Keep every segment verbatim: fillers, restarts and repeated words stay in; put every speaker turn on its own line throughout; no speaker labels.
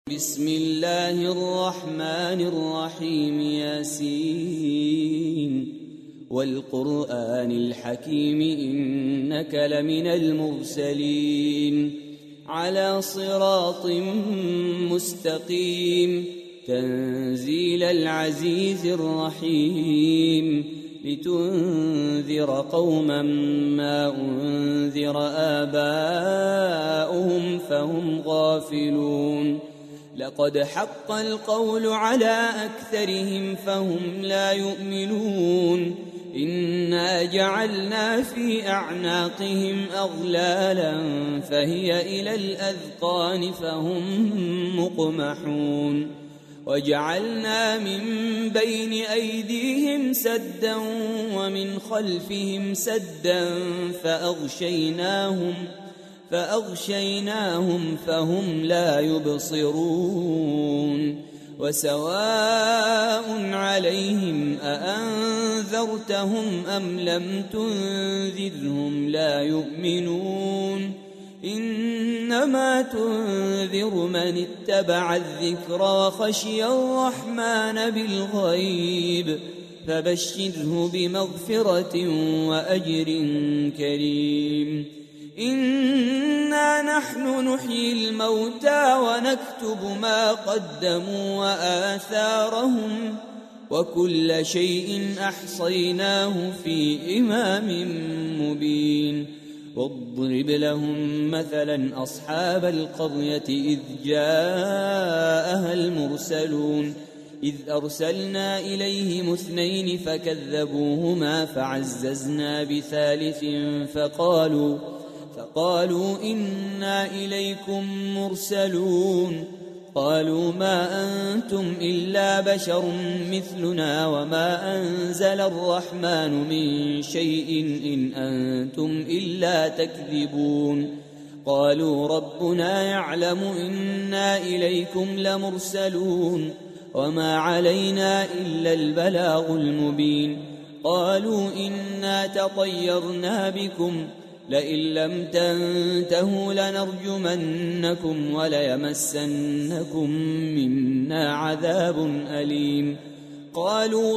بسم الله الرحمن الرحيم ياسين والقرآن الحكيم إنك لمن المرسلين على صراط مستقيم تنزيل العزيز الرحيم لتنذر قوما ما أنذر آباؤهم فهم غافلون لقد حق القول على أكثرهم فهم لا يؤمنون إنا جعلنا في أعناقهم أغلالا فهي إلى الأذقان فهم مقمحون وجعلنا من بين أيديهم سدا ومن خلفهم سدا فأغشيناهم فأغشيناهم فهم لا يبصرون وسواء عليهم أأنذرتهم أم لم تنذرهم لا يؤمنون إنما تنذر من اتبع الذكر وخشي الرحمن بالغيب فبشره بمغفرة وأجر كريم إنا نحن نحيي الموتى ونكتب ما قدموا وآثارهم وكل شيء أحصيناه في إمام مبين واضرب لهم مثلا أصحاب القرية إذ جاءها المرسلون إذ أرسلنا إليهم اثنين فكذبوهما فعززنا بثالث فقالوا فقالوا إنا إليكم مرسلون قالوا ما أنتم إلا بشر مثلنا وما أنزل الرحمن من شيء إن أنتم إلا تكذبون قالوا ربنا يعلم إنا إليكم لمرسلون وما علينا إلا البلاغ المبين قالوا إنا تطيرنا بكم لئن لم تنتهوا لنرجمنكم وليمسنكم منا عذاب أليم قالوا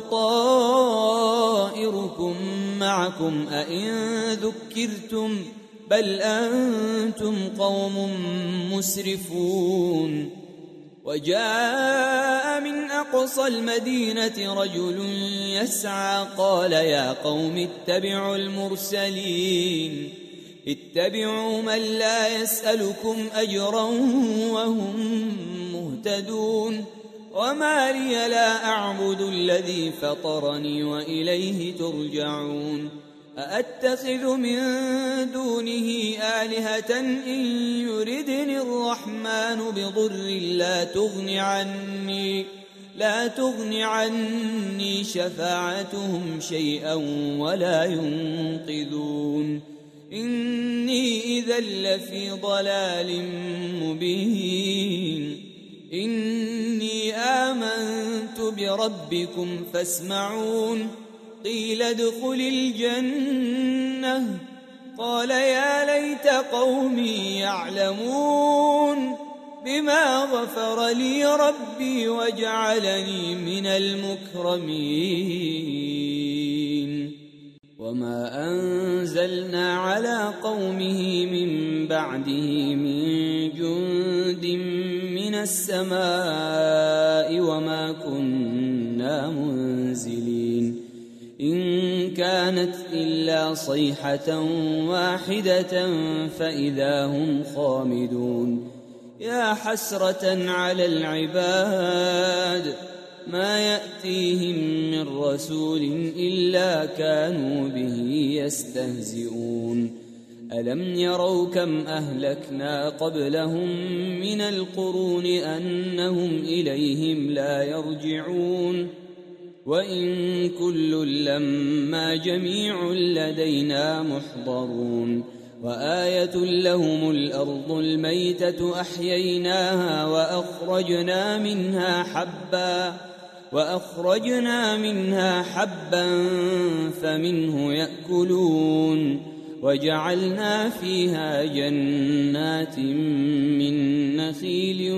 طائركم معكم أئن ذكرتم بل أنتم قوم مسرفون وجاء من أقصى المدينة رجل يسعى قال يا قوم اتبعوا المرسلين اتبعوا من لا يسألكم أجرا وهم مهتدون وما لي لا أعبد الذي فطرني وإليه ترجعون أأتخذ من دونه آلهة إن يردني الرحمن بضر لا تغن عني لا تغن عني شفاعتهم شيئا ولا ينقذون إني إذا لفي ضلال مبين إني آمنت بربكم فاسمعون قيل ادخل الجنة قال يا ليت قومي يعلمون بما غفر لي ربي وجعلني من المكرمين وما أنزلنا على قومه من بعده من جند من السماء وما كنا منزلين إن كانت إلا صيحة واحدة فإذا هم خامدون يا حسرة على العباد ما يأتيهم من رسول إلا كانوا به يستهزئون ألم يروا كم أهلكنا قبلهم من القرون أنهم إليهم لا يرجعون وإن كل لما جميع لدينا محضرون وآية لهم الأرض الميتة أحييناها وأخرجنا منها حبا وأخرجنا منها حبا فمنه يأكلون وجعلنا فيها جنات من نخيل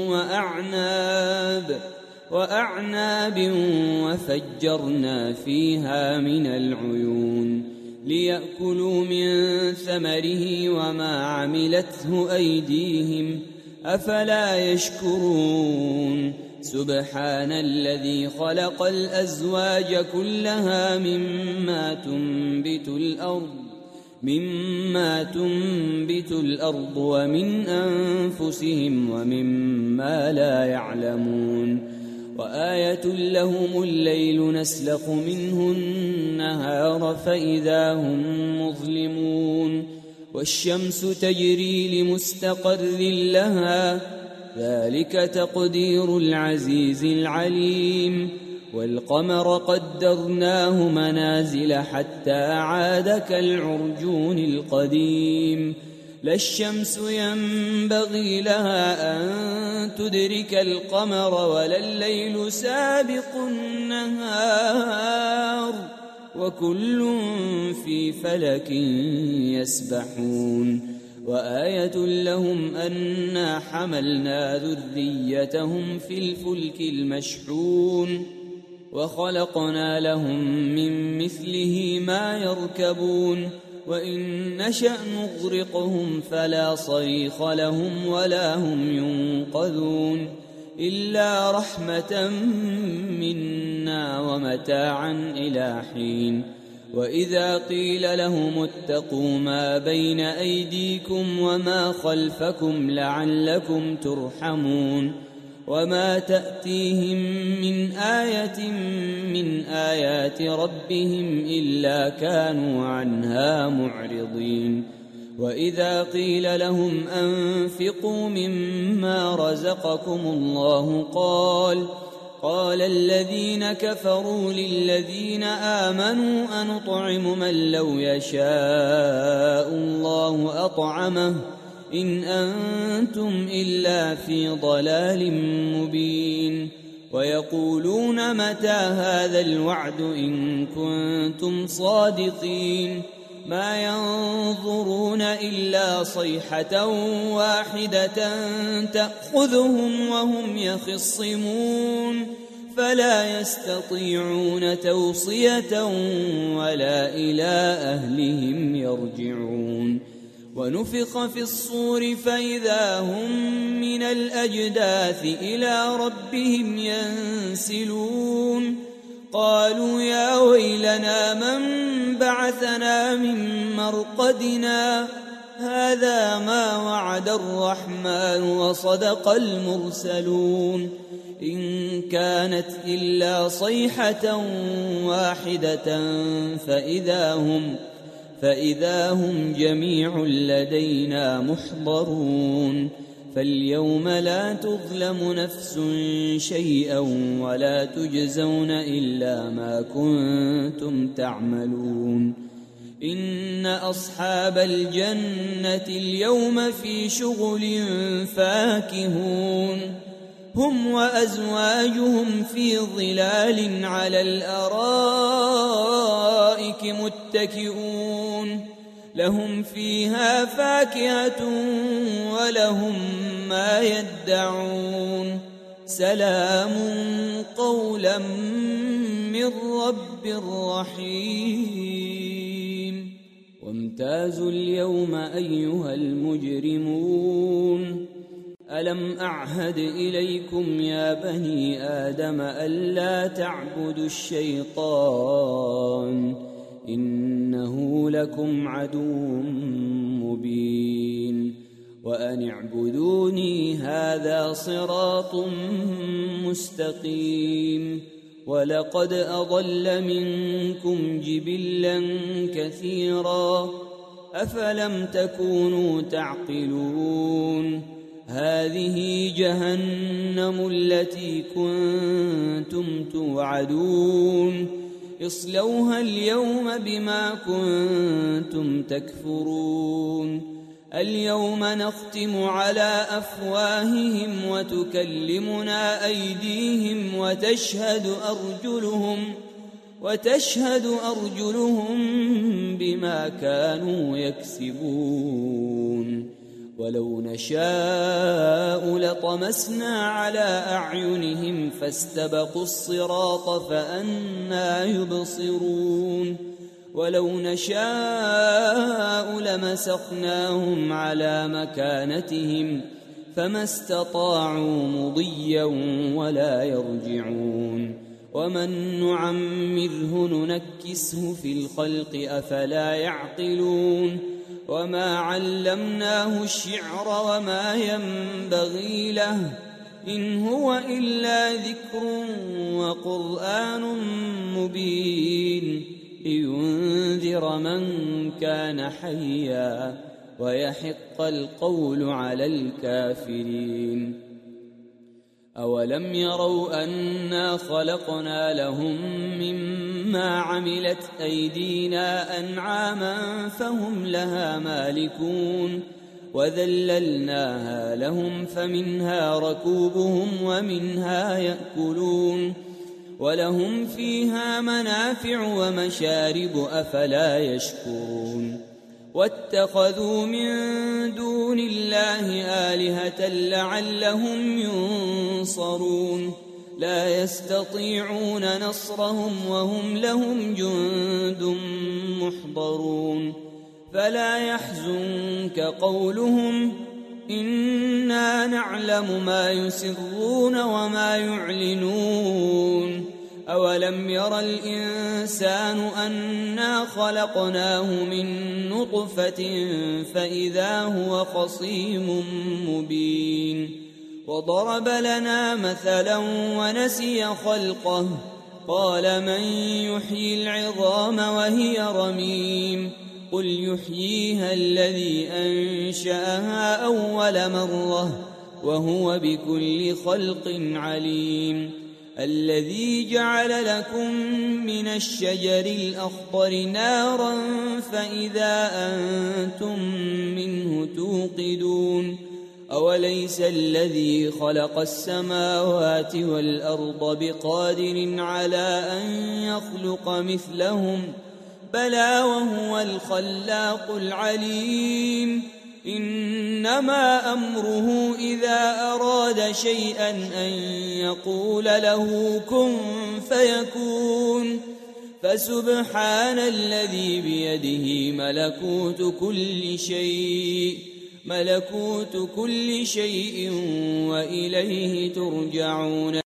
وأعناب وأعناب وفجرنا فيها من العيون ليأكلوا من ثمره وما عملته أيديهم أفلا يشكرون سبحان الذي خلق الأزواج كلها مما تنبت الأرض مما تنبت الأرض ومن أنفسهم ومما لا يعلمون وآية لهم الليل نسلخ منه النهار فإذا هم مظلمون والشمس تجري لمستقر لها ذلك تقدير العزيز العليم والقمر قدرناه منازل حتى عاد كالعرجون القديم لا الشمس ينبغي لها أن تدرك القمر ولا الليل سابق النهار وكل في فلك يسبحون وآية لهم أنا حملنا ذريتهم في الفلك المشحون وخلقنا لهم من مثله ما يركبون وإن نشأ نغرقهم فلا صريخ لهم ولا هم ينقذون إلا رحمة منا ومتاعا إلى حين وإذا قيل لهم اتقوا ما بين أيديكم وما خلفكم لعلكم ترحمون وما تأتيهم من آية من آيات ربهم إلا كانوا عنها معرضين وإذا قيل لهم أنفقوا مما رزقكم الله قال قال الذين كفروا للذين آمنوا أنطعم من لو يشاء الله أطعمه إن أنتم إلا في ضلال مبين ويقولون متى هذا الوعد إن كنتم صادقين ما ينظرون إلا صيحة واحدة تأخذهم وهم يخصمون فلا يستطيعون توصية ولا إلى أهلهم يرجعون ونفخ في الصور فإذا هم من الأجداث إلى ربهم ينسلون قالوا يا ويلنا من بعثنا من مرقدنا هذا ما وعد الرحمن وصدق المرسلون إن كانت إلا صيحة واحدة فإذا هم فإذا هم جميع لدينا محضرون فاليوم لا تظلم نفس شيئا ولا تجزون إلا ما كنتم تعملون إن أصحاب الجنة اليوم في شغل فاكهون هم وأزواجهم في ظلال على الأرائك متكئون لهم فيها فاكهة ولهم ما يدعون سلام قولا من رب رحيم وامتازوا اليوم أيها المجرمون ألم أعهد إليكم يا بني آدم ألا تعبدوا الشيطان إنه لكم عدو مبين وأن اعبدوني هذا صراط مستقيم ولقد أضل منكم جبلا كثيرا أفلم تكونوا تعقلون هذه جهنم التي كنتم توعدون اصلوها اليوم بما كنتم تكفرون اليوم نختم على أفواههم وتكلمنا أيديهم وتشهد أرجلهم وتشهد أرجلهم بما كانوا يكسبون ولو نشاء لطمسنا على أعينهم فاستبقوا الصراط فأنى يبصرون ولو نشاء لمسخناهم على مكانتهم فما استطاعوا مضيا ولا يرجعون ومن نعمره ننكسه في الخلق أفلا يعقلون وما علمناه الشعر وما ينبغي له إن هو إلا ذكر وقرآن مبين لينذر من كان حيا ويحق القول على الكافرين أولم يروا أنا خلقنا لهم مما عملت أيدينا أنعاما فهم لها مالكون وذللناها لهم فمنها ركوبهم ومنها يأكلون ولهم فيها منافع ومشارب أفلا يشكرون واتخذوا من دون الله آلهة لعلهم ينصرون لا يستطيعون نصرهم وهم لهم جند محضرون فلا يحزنك قولهم إنا نعلم ما يسرون وما يعلنون أولم ير الإنسان أنا خلقناه من نطفة فإذا هو خصيم مبين وضرب لنا مثلا ونسي خلقه قال من يحيي العظام وهي رميم قل يحييها الذي أنشأها أول مرة وهو بكل خلق عليم الذي جعل لكم من الشجر الأخضر نارا فإذا أنتم منه توقدون أوليس الذي خلق السماوات والأرض بقادر على أن يخلق مثلهم بلى وهو الخلاق العليم إنما أمره إذا أراد شيئا أن يقول له كن فيكون فسبحان الذي بيده ملكوت كل شيء ملكوت كل شيء وإليه ترجعون